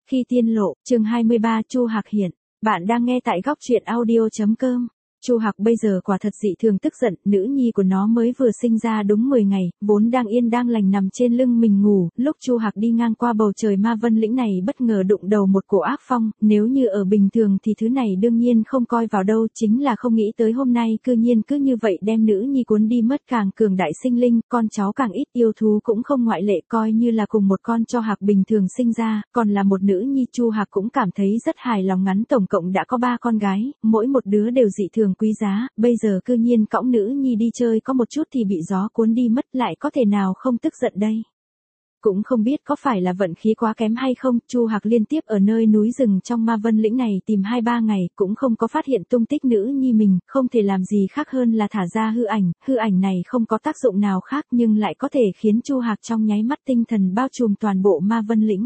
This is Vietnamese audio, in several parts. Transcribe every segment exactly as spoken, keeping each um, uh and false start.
Khi tiên lộ, chương hai mươi ba Chu Hạc hiện. Bạn đang nghe tại góc truyện audio chấm com. Chu Hạc bây giờ quả thật dị thường tức giận, nữ nhi của nó mới vừa sinh ra đúng mười ngày, vốn đang yên đang lành nằm trên lưng mình ngủ, lúc Chu Hạc đi ngang qua bầu trời Ma Vân Lĩnh này bất ngờ đụng đầu một cổ ác phong, nếu như ở bình thường thì thứ này đương nhiên không coi vào đâu, chính là không nghĩ tới hôm nay cư nhiên cứ như vậy đem nữ nhi cuốn đi mất. Càng cường đại sinh linh, con cháu càng ít, yêu thú cũng không ngoại lệ, coi như là cùng một con cho Hạc bình thường sinh ra, còn là một nữ nhi, Chu Hạc cũng cảm thấy rất hài lòng. Ngắn tổng cộng đã có ba con gái, mỗi một đứa đều dị thường quý giá, bây giờ cư nhiên cõng nữ nhi đi chơi có một chút thì bị gió cuốn đi mất, lại có thể nào không tức giận đây? Cũng không biết có phải là vận khí quá kém hay không, Chu Hạc liên tiếp ở nơi núi rừng trong Ma Vân Lĩnh này tìm hai ba ngày, cũng không có phát hiện tung tích nữ nhi mình, không thể làm gì khác hơn là thả ra hư ảnh, hư ảnh này không có tác dụng nào khác nhưng lại có thể khiến Chu Hạc trong nháy mắt tinh thần bao trùm toàn bộ Ma Vân Lĩnh.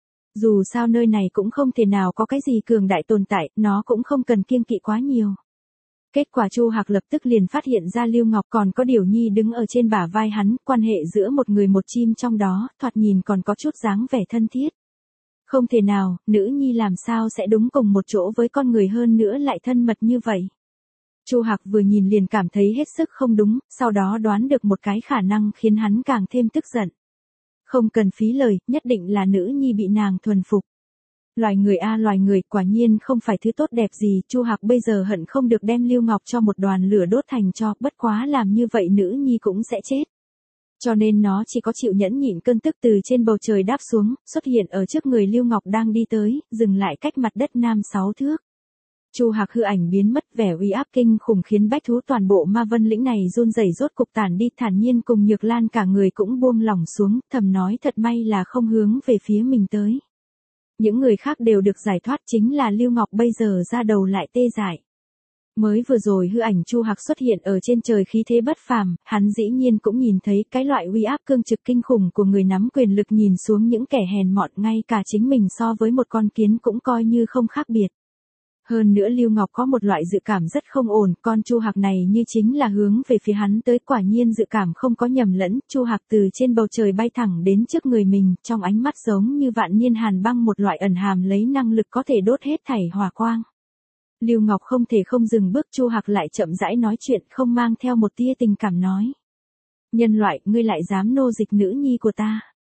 Dù sao nơi này cũng không thể nào có cái gì cường đại tồn tại, nó cũng không cần kiêng kỵ quá nhiều. Kết quả Chu Hạc lập tức liền phát hiện ra Lưu Ngọc còn có Điểu Nhi đứng ở trên bả vai hắn, quan hệ giữa một người một chim trong đó, thoạt nhìn còn có chút dáng vẻ thân thiết. Không thể nào, nữ nhi làm sao sẽ đúng cùng một chỗ với con người, hơn nữa lại thân mật như vậy. Chu Hạc vừa nhìn liền cảm thấy hết sức không đúng, sau đó đoán được một cái khả năng khiến hắn càng thêm tức giận. Không cần phí lời, nhất định là nữ nhi bị nàng thuần phục. Loài người a à, loài người quả nhiên không phải thứ tốt đẹp gì, Chu Hạc bây giờ hận không được đem Lưu Ngọc cho một đoàn lửa đốt thành tro, bất quá làm như vậy nữ nhi cũng sẽ chết. Cho nên nó chỉ có chịu nhẫn nhịn cơn tức, từ trên bầu trời đáp xuống, xuất hiện ở trước người Lưu Ngọc đang đi tới, dừng lại cách mặt đất nam sáu thước. Chu Hạc hư ảnh biến mất, vẻ uy áp kinh khủng khiến bách thú toàn bộ Ma Vân Lĩnh này run rẩy rốt cục tản đi, thản nhiên cùng Nhược Lan cả người cũng buông lỏng xuống, thầm nói thật may là không hướng về phía mình tới. Những người khác đều được giải thoát, chính là Lưu Ngọc bây giờ ra đầu lại tê dại. Mới vừa rồi hư ảnh Chu Hạc xuất hiện ở trên trời khí thế bất phàm, hắn dĩ nhiên cũng nhìn thấy cái loại uy áp cương trực kinh khủng của người nắm quyền lực nhìn xuống những kẻ hèn mọn, ngay cả chính mình so với một con kiến cũng coi như không khác biệt. Hơn nữa Lưu Ngọc có một loại dự cảm rất không ổn, con Chu Hạc này như chính là hướng về phía hắn tới, quả nhiên dự cảm không có nhầm lẫn, Chu Hạc từ trên bầu trời bay thẳng đến trước người mình, trong ánh mắt giống như vạn niên hàn băng, một loại ẩn hàm lấy năng lực có thể đốt hết thảy hỏa quang. Lưu Ngọc không thể không dừng bước, Chu Hạc lại chậm rãi nói chuyện, không mang theo một tia tình cảm nói: nhân loại, ngươi lại dám nô dịch nữ nhi của ta.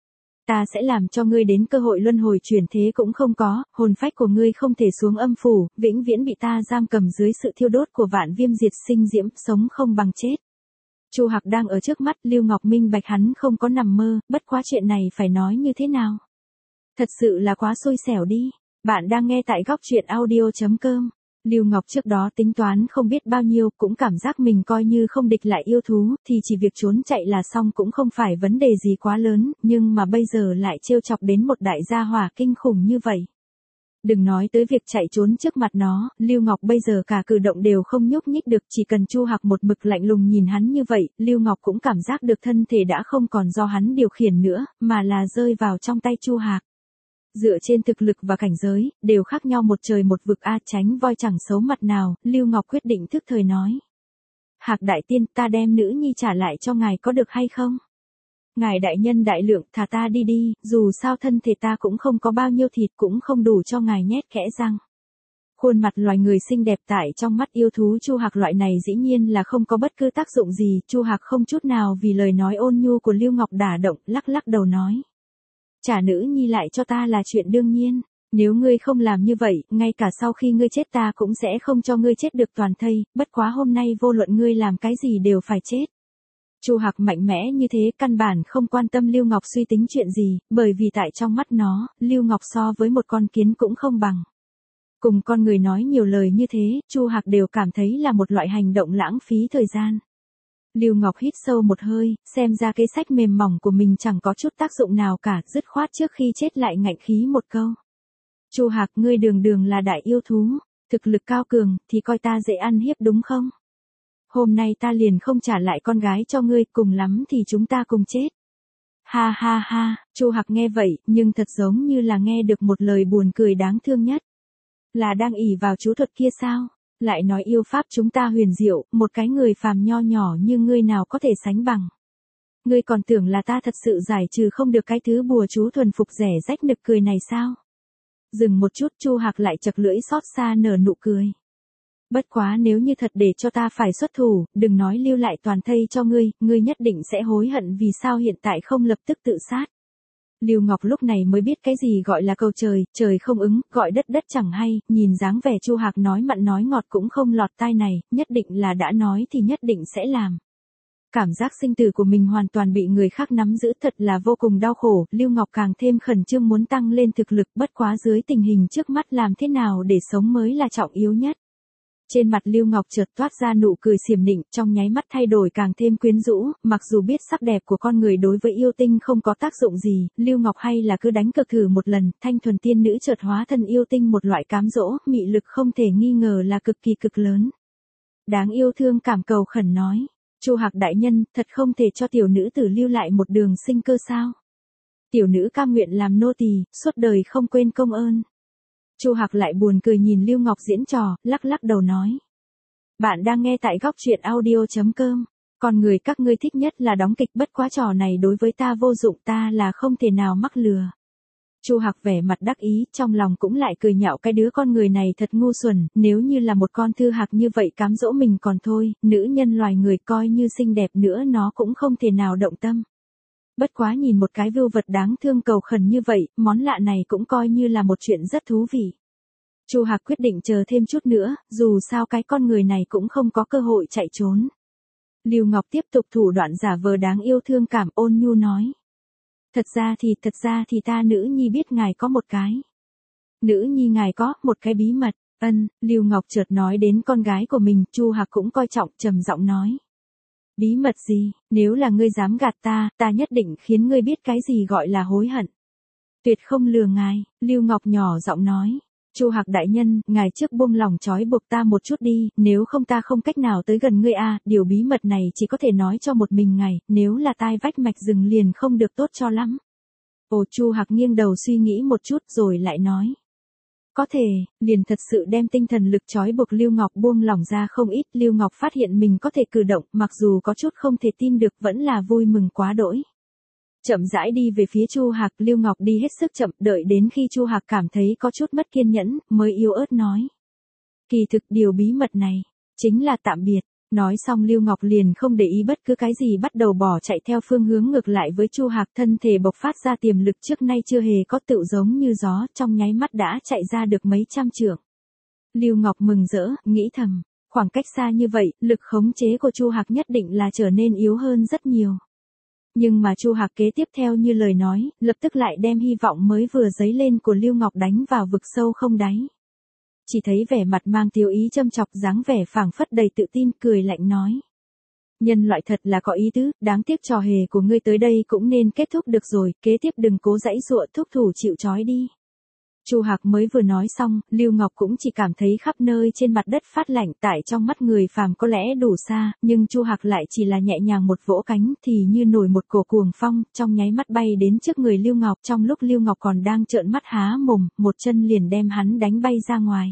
Ta sẽ làm cho ngươi đến cơ hội luân hồi chuyển thế cũng không có, hồn phách của ngươi không thể xuống âm phủ, vĩnh viễn bị ta giam cầm dưới sự thiêu đốt của vạn viêm diệt sinh diễm, sống không bằng chết. Chu Hạc đang ở trước mắt, Lưu Ngọc minh bạch hắn không có nằm mơ, bất quá chuyện này phải nói như thế nào? Thật sự là quá xui xẻo đi. Bạn đang nghe tại góc truyện audio chấm com. Lưu Ngọc trước đó tính toán không biết bao nhiêu, cũng cảm giác mình coi như không địch lại yêu thú, thì chỉ việc trốn chạy là xong, cũng không phải vấn đề gì quá lớn, nhưng mà bây giờ lại trêu chọc đến một đại gia hỏa kinh khủng như vậy. Đừng nói tới việc chạy trốn trước mặt nó, Lưu Ngọc bây giờ cả cử động đều không nhúc nhích được, chỉ cần Chu Hạc một mực lạnh lùng nhìn hắn như vậy, Lưu Ngọc cũng cảm giác được thân thể đã không còn do hắn điều khiển nữa, mà là rơi vào trong tay Chu Hạc. Dựa trên thực lực và cảnh giới, đều khác nhau một trời một vực a, tránh voi chẳng xấu mặt nào, Lưu Ngọc quyết định thức thời nói: Hạc đại tiên, ta đem nữ nhi trả lại cho ngài có được hay không? Ngài đại nhân đại lượng, thả ta đi đi, dù sao thân thể ta cũng không có bao nhiêu thịt, cũng không đủ cho ngài nhét kẽ răng. Khuôn mặt loài người xinh đẹp tại trong mắt yêu thú Chu Hạc loại này dĩ nhiên là không có bất cứ tác dụng gì, Chu Hạc không chút nào vì lời nói ôn nhu của Lưu Ngọc đả động, lắc lắc đầu nói: trả nữ nhi lại cho ta là chuyện đương nhiên, nếu ngươi không làm như vậy, ngay cả sau khi ngươi chết ta cũng sẽ không cho ngươi chết được toàn thây, bất quá hôm nay vô luận ngươi làm cái gì đều phải chết. Chu Hạc mạnh mẽ như thế, căn bản không quan tâm Lưu Ngọc suy tính chuyện gì, bởi vì tại trong mắt nó, Lưu Ngọc so với một con kiến cũng không bằng. Cùng con người nói nhiều lời như thế, Chu Hạc đều cảm thấy là một loại hành động lãng phí thời gian. Lưu Ngọc hít sâu một hơi, xem ra cái sách mềm mỏng của mình chẳng có chút tác dụng nào cả, dứt khoát trước khi chết lại ngạnh khí một câu: Chu Hạc, ngươi đường đường là đại yêu thú, thực lực cao cường, thì coi ta dễ ăn hiếp đúng không? Hôm nay ta liền không trả lại con gái cho ngươi, cùng lắm thì chúng ta cùng chết. Ha ha ha, Chu Hạc nghe vậy, nhưng thật giống như là nghe được một lời buồn cười đáng thương nhất. Là đang ỷ vào chú thuật kia sao? Lại nói yêu pháp chúng ta huyền diệu, một cái người phàm nho nhỏ như ngươi nào có thể sánh bằng. Ngươi còn tưởng là ta thật sự giải trừ không được cái thứ bùa chú thuần phục rẻ rách nực cười này sao? Dừng một chút, Chu Hạc lại chật lưỡi xót xa nở nụ cười. Bất quá nếu như thật để cho ta phải xuất thủ, đừng nói lưu lại toàn thây cho ngươi, ngươi nhất định sẽ hối hận vì sao hiện tại không lập tức tự sát. Lưu Ngọc lúc này mới biết cái gì gọi là cầu trời, trời không ứng, gọi đất đất chẳng hay, nhìn dáng vẻ Chu Hạc nói mặn nói ngọt cũng không lọt tai này, nhất định là đã nói thì nhất định sẽ làm. Cảm giác sinh tử của mình hoàn toàn bị người khác nắm giữ thật là vô cùng đau khổ, Lưu Ngọc càng thêm khẩn trương muốn tăng lên thực lực, bất quá dưới tình hình trước mắt làm thế nào để sống mới là trọng yếu nhất. Trên mặt Lưu Ngọc chợt toát ra nụ cười xiểm nịnh, trong nháy mắt thay đổi càng thêm quyến rũ, mặc dù biết sắc đẹp của con người đối với yêu tinh không có tác dụng gì, Lưu Ngọc hay là cứ đánh cược thử một lần, thanh thuần tiên nữ chợt hóa thân yêu tinh một loại cám dỗ, mị lực không thể nghi ngờ là cực kỳ cực lớn. Đáng yêu thương cảm cầu khẩn nói, Chu Hạc đại nhân, thật không thể cho tiểu nữ tử lưu lại một đường sinh cơ sao? Tiểu nữ cam nguyện làm nô tỳ, suốt đời không quên công ơn. Chu Hạc lại buồn cười nhìn Lưu Ngọc diễn trò, lắc lắc đầu nói. Bạn đang nghe tại góc truyện audio chấm com. Con người các ngươi thích nhất là đóng kịch, bất quá trò này đối với ta vô dụng, ta là không thể nào mắc lừa. Chu Hạc vẻ mặt đắc ý, trong lòng cũng lại cười nhạo cái đứa con người này thật ngu xuẩn, nếu như là một con thư hạc như vậy cám dỗ mình còn thôi, nữ nhân loài người coi như xinh đẹp nữa nó cũng không thể nào động tâm. Bất quá nhìn một cái vưu vật đáng thương cầu khẩn như vậy, món lạ này cũng coi như là một chuyện rất thú vị. Chu Hạc quyết định chờ thêm chút nữa, dù sao cái con người này cũng không có cơ hội chạy trốn. Lưu Ngọc tiếp tục thủ đoạn giả vờ đáng yêu thương cảm, ôn nhu nói. Thật ra thì, thật ra thì ta nữ nhi biết ngài có một cái. Nữ nhi ngài có một cái bí mật, ân, Lưu Ngọc chợt nói đến con gái của mình, Chu Hạc cũng coi trọng, trầm giọng nói. Bí mật gì, nếu là ngươi dám gạt ta, ta nhất định khiến ngươi biết cái gì gọi là hối hận. Tuyệt không lừa ngài, Lưu Ngọc nhỏ giọng nói. Chu Hạc đại nhân, ngài trước buông lòng trói buộc ta một chút đi, nếu không ta không cách nào tới gần ngươi a, điều bí mật này chỉ có thể nói cho một mình ngài, nếu là tai vách mạch rừng liền không được tốt cho lắm. Ồ, Chu Hạc nghiêng đầu suy nghĩ một chút rồi lại nói. Có thể, liền thật sự đem tinh thần lực trói buộc Lưu Ngọc buông lỏng ra không ít, Lưu Ngọc phát hiện mình có thể cử động, mặc dù có chút không thể tin được vẫn là vui mừng quá đỗi. Chậm rãi đi về phía Chu Hạc, Lưu Ngọc đi hết sức chậm, đợi đến khi Chu Hạc cảm thấy có chút mất kiên nhẫn, mới yếu ớt nói. Kỳ thực điều bí mật này, chính là tạm biệt. Nói xong Lưu Ngọc liền không để ý bất cứ cái gì bắt đầu bỏ chạy theo phương hướng ngược lại với Chu Hạc, thân thể bộc phát ra tiềm lực trước nay chưa hề có tựu giống như gió, trong nháy mắt đã chạy ra được mấy trăm trượng. Lưu Ngọc mừng rỡ, nghĩ thầm, khoảng cách xa như vậy, lực khống chế của Chu Hạc nhất định là trở nên yếu hơn rất nhiều. Nhưng mà Chu Hạc kế tiếp theo như lời nói, lập tức lại đem hy vọng mới vừa dấy lên của Lưu Ngọc đánh vào vực sâu không đáy. Chỉ thấy vẻ mặt mang tiêu ý châm chọc, dáng vẻ phảng phất đầy tự tin, cười lạnh nói. Nhân loại thật là có ý tứ, đáng tiếc trò hề của ngươi tới đây cũng nên kết thúc được rồi, kế tiếp đừng cố giãy giụa, thúc thủ chịu trói đi. Chu Hạc mới vừa nói xong, Lưu Ngọc cũng chỉ cảm thấy khắp nơi trên mặt đất phát lạnh, tại trong mắt người phàm có lẽ đủ xa, nhưng Chu Hạc lại chỉ là nhẹ nhàng một vỗ cánh thì như nổi một cổ cuồng phong, trong nháy mắt bay đến trước người Lưu Ngọc, trong lúc Lưu Ngọc còn đang trợn mắt há mồm, một chân liền đem hắn đánh bay ra ngoài.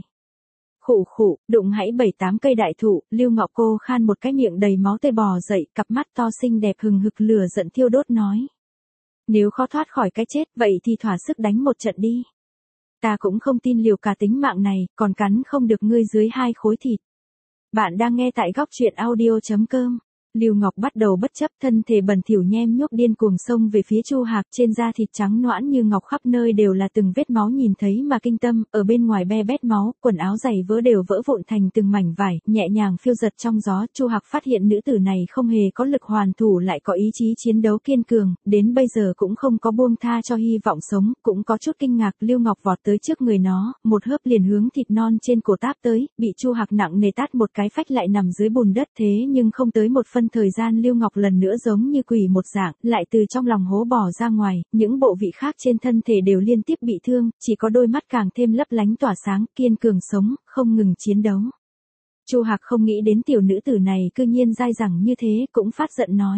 Khụ khụ, đụng hãy bảy tám cây đại thụ, Lưu Ngọc cô khan một cái miệng đầy máu tươi bò dậy, cặp mắt to xinh đẹp hừng hực lửa giận thiêu đốt nói. Nếu khó thoát khỏi cái chết, vậy thì thỏa sức đánh một trận đi. Ta cũng không tin liều cả tính mạng này, còn cắn không được ngươi dưới hai khối thịt. Bạn đang nghe tại góc truyện audio chấm com. Lưu Ngọc bắt đầu bất chấp, thân thể bẩn thỉu nhem nhuốc điên cuồng xông về phía Chu Hạc, trên da thịt trắng nõn như ngọc khắp nơi đều là từng vết máu nhìn thấy mà kinh tâm, ở bên ngoài be bét máu, quần áo giày vỡ đều vỡ vụn thành từng mảnh vải, nhẹ nhàng phiêu dật trong gió. Chu Hạc phát hiện nữ tử này không hề có lực hoàn thủ lại có ý chí chiến đấu kiên cường, đến bây giờ cũng không có buông tha cho hy vọng sống, cũng có chút kinh ngạc. Lưu Ngọc vọt tới trước người nó, một hớp liền hướng thịt non trên cổ táp tới, bị Chu Hạc nặng nề tát một cái phách lại nằm dưới bùn đất, thế nhưng không tới một phân thời gian Lưu Ngọc lần nữa giống như quỷ một dạng, lại từ trong lòng hố bò ra ngoài, những bộ vị khác trên thân thể đều liên tiếp bị thương, chỉ có đôi mắt càng thêm lấp lánh tỏa sáng, kiên cường sống, không ngừng chiến đấu. Chu Hạc không nghĩ đến tiểu nữ tử này cư nhiên dai dẳng như thế, cũng phát giận nói.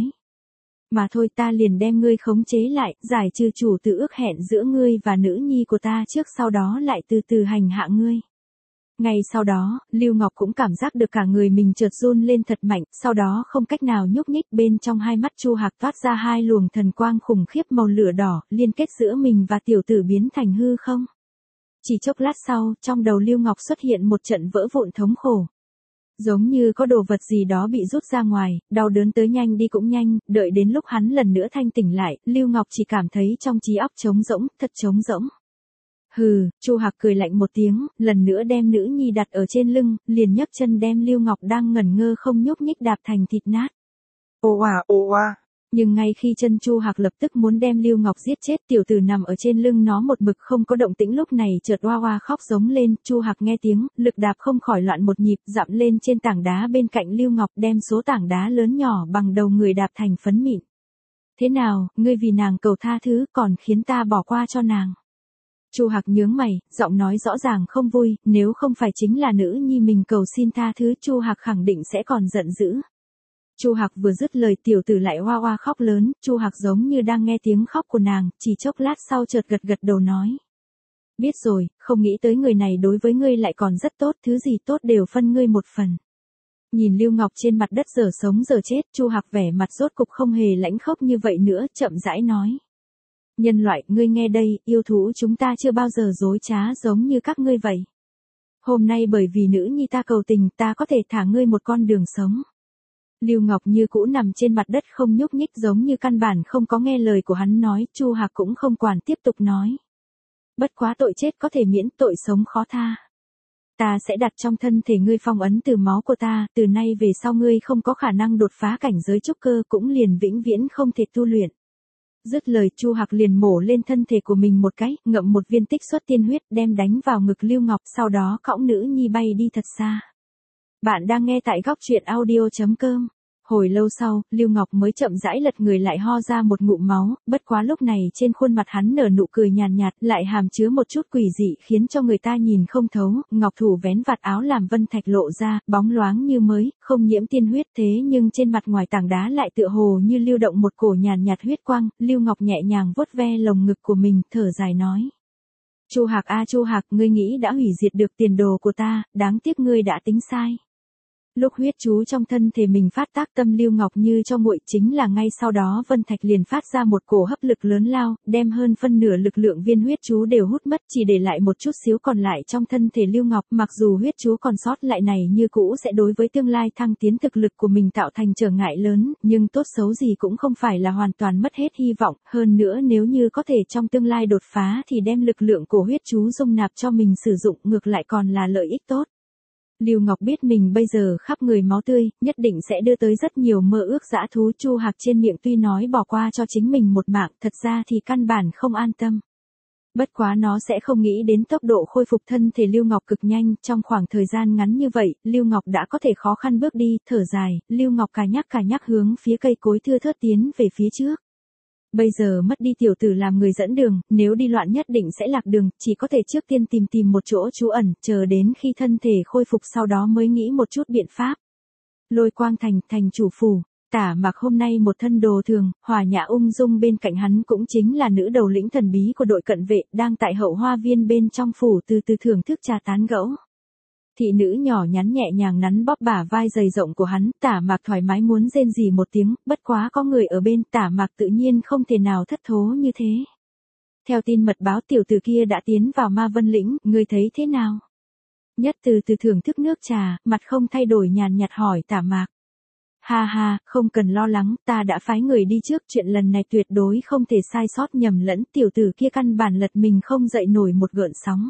Mà thôi, ta liền đem ngươi khống chế lại, giải trừ chủ tử ước hẹn giữa ngươi và nữ nhi của ta trước, sau đó lại từ từ hành hạ ngươi. Ngay sau đó, Lưu Ngọc cũng cảm giác được cả người mình chợt run lên thật mạnh, sau đó không cách nào nhúc nhích, bên trong hai mắt Chu Hạc toát ra hai luồng thần quang khủng khiếp màu lửa đỏ, liên kết giữa mình và tiểu tử biến thành hư không. Chỉ chốc lát sau, trong đầu Lưu Ngọc xuất hiện một trận vỡ vụn thống khổ. Giống như có đồ vật gì đó bị rút ra ngoài, đau đớn tới nhanh đi cũng nhanh, đợi đến lúc hắn lần nữa thanh tỉnh lại, Lưu Ngọc chỉ cảm thấy trong trí óc trống rỗng, thật trống rỗng. Hừ, Chu Hạc cười lạnh một tiếng, lần nữa đem nữ nhi đặt ở trên lưng, liền nhấc chân đem Lưu Ngọc đang ngẩn ngơ không nhúc nhích đạp thành thịt nát. Ô oa ô oa. Nhưng ngay khi chân Chu Hạc lập tức muốn đem Lưu Ngọc giết chết, tiểu tử nằm ở trên lưng nó một mực không có động tĩnh lúc này chợt oa oa khóc giống lên, Chu Hạc nghe tiếng, lực đạp không khỏi loạn một nhịp, dặm lên trên tảng đá bên cạnh Lưu Ngọc đem số tảng đá lớn nhỏ bằng đầu người đạp thành phấn mịn. Thế nào, ngươi vì nàng cầu tha thứ còn khiến ta bỏ qua cho nàng. Chu Hạc nhướng mày, giọng nói rõ ràng không vui, nếu không phải chính là nữ nhi mình cầu xin tha thứ, Chu Hạc khẳng định sẽ còn giận dữ. Chu Hạc vừa dứt lời tiểu tử lại oa oa khóc lớn, Chu Hạc giống như đang nghe tiếng khóc của nàng, chỉ chốc lát sau chợt gật gật đầu nói. Biết rồi, không nghĩ tới người này đối với ngươi lại còn rất tốt, thứ gì tốt đều phân ngươi một phần. Nhìn Lưu Ngọc trên mặt đất giờ sống giờ chết, Chu Hạc vẻ mặt rốt cục không hề lãnh khốc như vậy nữa, chậm rãi nói. Nhân loại, ngươi nghe đây, yêu thú chúng ta chưa bao giờ dối trá giống như các ngươi vậy. Hôm nay bởi vì nữ nhi ta cầu tình, ta có thể thả ngươi một con đường sống. Lưu Ngọc như cũ nằm trên mặt đất không nhúc nhích giống như căn bản không có nghe lời của hắn nói, Chu Hạc cũng không quản tiếp tục nói. Bất quá tội chết có thể miễn, tội sống khó tha. Ta sẽ đặt trong thân thể ngươi phong ấn từ máu của ta, từ nay về sau ngươi không có khả năng đột phá cảnh giới trúc cơ cũng liền vĩnh viễn không thể tu luyện. Dứt lời Chu Hạc liền mổ lên thân thể của mình một cái, ngậm một viên tích xuất tiên huyết đem đánh vào ngực Lưu Ngọc, sau đó cõng nữ nhi bay đi thật xa. Bạn đang nghe tại góc truyện audio chấm com. Hồi lâu sau, Lưu Ngọc mới chậm rãi lật người lại ho ra một ngụm máu, bất quá lúc này trên khuôn mặt hắn nở nụ cười nhàn nhạt, lại hàm chứa một chút quỷ dị khiến cho người ta nhìn không thấu, ngọc thủ vén vạt áo làm vân thạch lộ ra, bóng loáng như mới, không nhiễm tiên huyết, thế nhưng trên mặt ngoài tảng đá lại tựa hồ như lưu động một cổ nhàn nhạt huyết quang, Lưu Ngọc nhẹ nhàng vuốt ve lồng ngực của mình, thở dài nói. Chu Hạc a Chu Hạc, ngươi nghĩ đã hủy diệt được tiền đồ của ta, đáng tiếc ngươi đã tính sai. Lúc huyết chú trong thân thể mình phát tác, tâm Lưu Ngọc như cho nguội, chính là ngay sau đó vân thạch liền phát ra một cổ hấp lực lớn lao, đem hơn phân nửa lực lượng viên huyết chú đều hút mất, chỉ để lại một chút xíu còn lại trong thân thể Lưu Ngọc, mặc dù huyết chú còn sót lại này như cũ sẽ đối với tương lai thăng tiến thực lực của mình tạo thành trở ngại lớn, nhưng tốt xấu gì cũng không phải là hoàn toàn mất hết hy vọng, hơn nữa nếu như có thể trong tương lai đột phá thì đem lực lượng của huyết chú dung nạp cho mình sử dụng, ngược lại còn là lợi ích tốt. Lưu Ngọc biết mình bây giờ khắp người máu tươi, nhất định sẽ đưa tới rất nhiều mơ ước dã thú. Chu Hạc trên miệng tuy nói bỏ qua cho chính mình một mạng, thật ra thì căn bản không an tâm. Bất quá nó sẽ không nghĩ đến tốc độ khôi phục thân thể Lưu Ngọc cực nhanh, trong khoảng thời gian ngắn như vậy, Lưu Ngọc đã có thể khó khăn bước đi, thở dài, Lưu Ngọc cà nhắc cà nhắc hướng phía cây cối thưa thớt tiến về phía trước. Bây giờ mất đi tiểu tử làm người dẫn đường, nếu đi loạn nhất định sẽ lạc đường, chỉ có thể trước tiên tìm tìm một chỗ trú ẩn, chờ đến khi thân thể khôi phục sau đó mới nghĩ một chút biện pháp. Lôi Quang Thành, thành chủ phủ, Tả Mặc hôm nay một thân đồ thường, hòa nhã ung dung, bên cạnh hắn cũng chính là nữ đầu lĩnh thần bí của đội cận vệ, đang tại hậu hoa viên bên trong phủ từ từ thưởng thức trà tán gẫu. Thị nữ nhỏ nhắn nhẹ nhàng nắn bóp bả vai dày rộng của hắn, Tả Mạc thoải mái muốn rên rỉ một tiếng, bất quá có người ở bên, Tả Mạc tự nhiên không thể nào thất thố như thế. Theo tin mật báo, tiểu tử kia đã tiến vào Ma Vân Lĩnh, ngươi thấy thế nào? Nhất Từ từ thưởng thức nước trà, mặt không thay đổi nhàn nhạt hỏi Tả Mạc. Ha ha, không cần lo lắng, ta đã phái người đi trước, chuyện lần này tuyệt đối không thể sai sót nhầm lẫn, tiểu tử kia căn bản lật mình không dậy nổi một gợn sóng.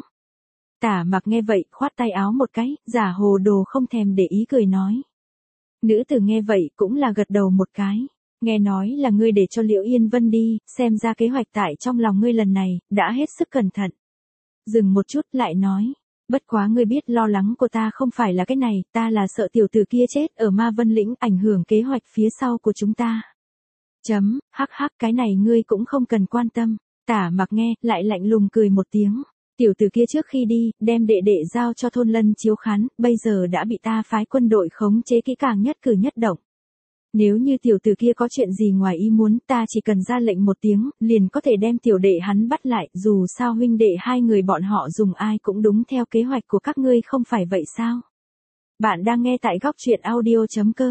Tả Mặc nghe vậy, khoát tay áo một cái, giả hồ đồ không thèm để ý cười nói. Nữ tử nghe vậy cũng là gật đầu một cái. Nghe nói là ngươi để cho Liễu Yên Vân đi, xem ra kế hoạch tại trong lòng ngươi lần này, đã hết sức cẩn thận. Dừng một chút lại nói. Bất quá ngươi biết lo lắng của ta không phải là cái này, ta là sợ tiểu tử kia chết ở Ma Vân Lĩnh ảnh hưởng kế hoạch phía sau của chúng ta. Chấm, hắc hắc, cái này ngươi cũng không cần quan tâm. Tả Mặc nghe, lại lạnh lùng cười một tiếng. Tiểu tử kia trước khi đi, đem đệ đệ giao cho thôn Lân Chiếu Khán, bây giờ đã bị ta phái quân đội khống chế kỹ càng nhất cử nhất động. Nếu như tiểu tử kia có chuyện gì ngoài ý muốn, ta chỉ cần ra lệnh một tiếng, liền có thể đem tiểu đệ hắn bắt lại, dù sao huynh đệ hai người bọn họ dùng ai cũng đúng theo kế hoạch của các ngươi, không phải vậy sao? Bạn đang nghe tại góc truyện audio chấm com.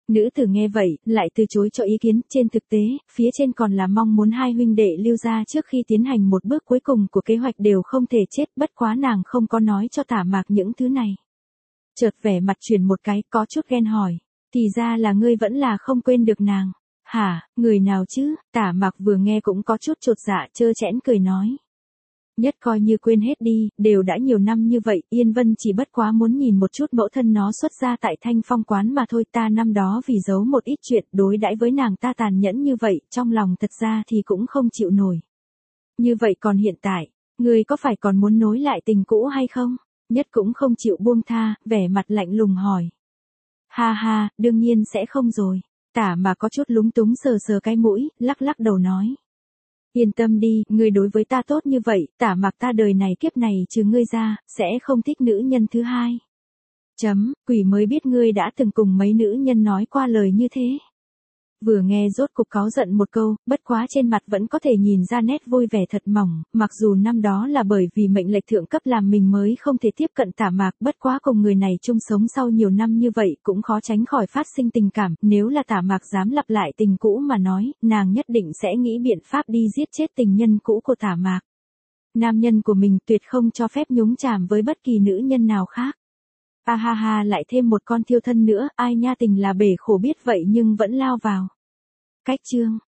Nữ tử nghe vậy, lại từ chối cho ý kiến, trên thực tế, phía trên còn là mong muốn hai huynh đệ Lưu gia trước khi tiến hành một bước cuối cùng của kế hoạch đều không thể chết, bất quá nàng không có nói cho Tả Mạc những thứ này. Chợt vẻ mặt chuyển một cái, có chút ghen hỏi, thì ra là ngươi vẫn là không quên được nàng. Hả, người nào chứ? Tả Mạc vừa nghe cũng có chút chột dạ, trơ trẽn cười nói. Nhất coi như quên hết đi, đều đã nhiều năm như vậy, Yên Vân chỉ bất quá muốn nhìn một chút mẫu thân nó xuất ra tại Thanh Phong quán mà thôi, ta năm đó vì giấu một ít chuyện đối đãi với nàng ta tàn nhẫn như vậy, trong lòng thật ra thì cũng không chịu nổi. Như vậy còn hiện tại, ngươi có phải còn muốn nối lại tình cũ hay không? Nhất cũng không chịu buông tha, vẻ mặt lạnh lùng hỏi. Ha ha, đương nhiên sẽ không rồi. Tả mà có chút lúng túng sờ sờ cái mũi, lắc lắc đầu nói. Yên tâm đi, ngươi đối với ta tốt như vậy, Tả Mạc ta đời này kiếp này trừ ngươi ra, sẽ không thích nữ nhân thứ hai. Chấm, quỷ mới biết ngươi đã từng cùng mấy nữ nhân nói qua lời như thế. Vừa nghe rốt cục cáu giận một câu, bất quá trên mặt vẫn có thể nhìn ra nét vui vẻ thật mỏng, mặc dù năm đó là bởi vì mệnh lệnh thượng cấp làm mình mới không thể tiếp cận Tả Mạc, bất quá cùng người này chung sống sau nhiều năm như vậy cũng khó tránh khỏi phát sinh tình cảm, nếu là Tả Mạc dám lặp lại tình cũ mà nói, nàng nhất định sẽ nghĩ biện pháp đi giết chết tình nhân cũ của Tả Mạc. Nam nhân của mình tuyệt không cho phép nhúng chàm với bất kỳ nữ nhân nào khác. A ha ha, lại thêm một con thiêu thân nữa, ai nha, tình là bể khổ biết vậy nhưng vẫn lao vào. Cách chương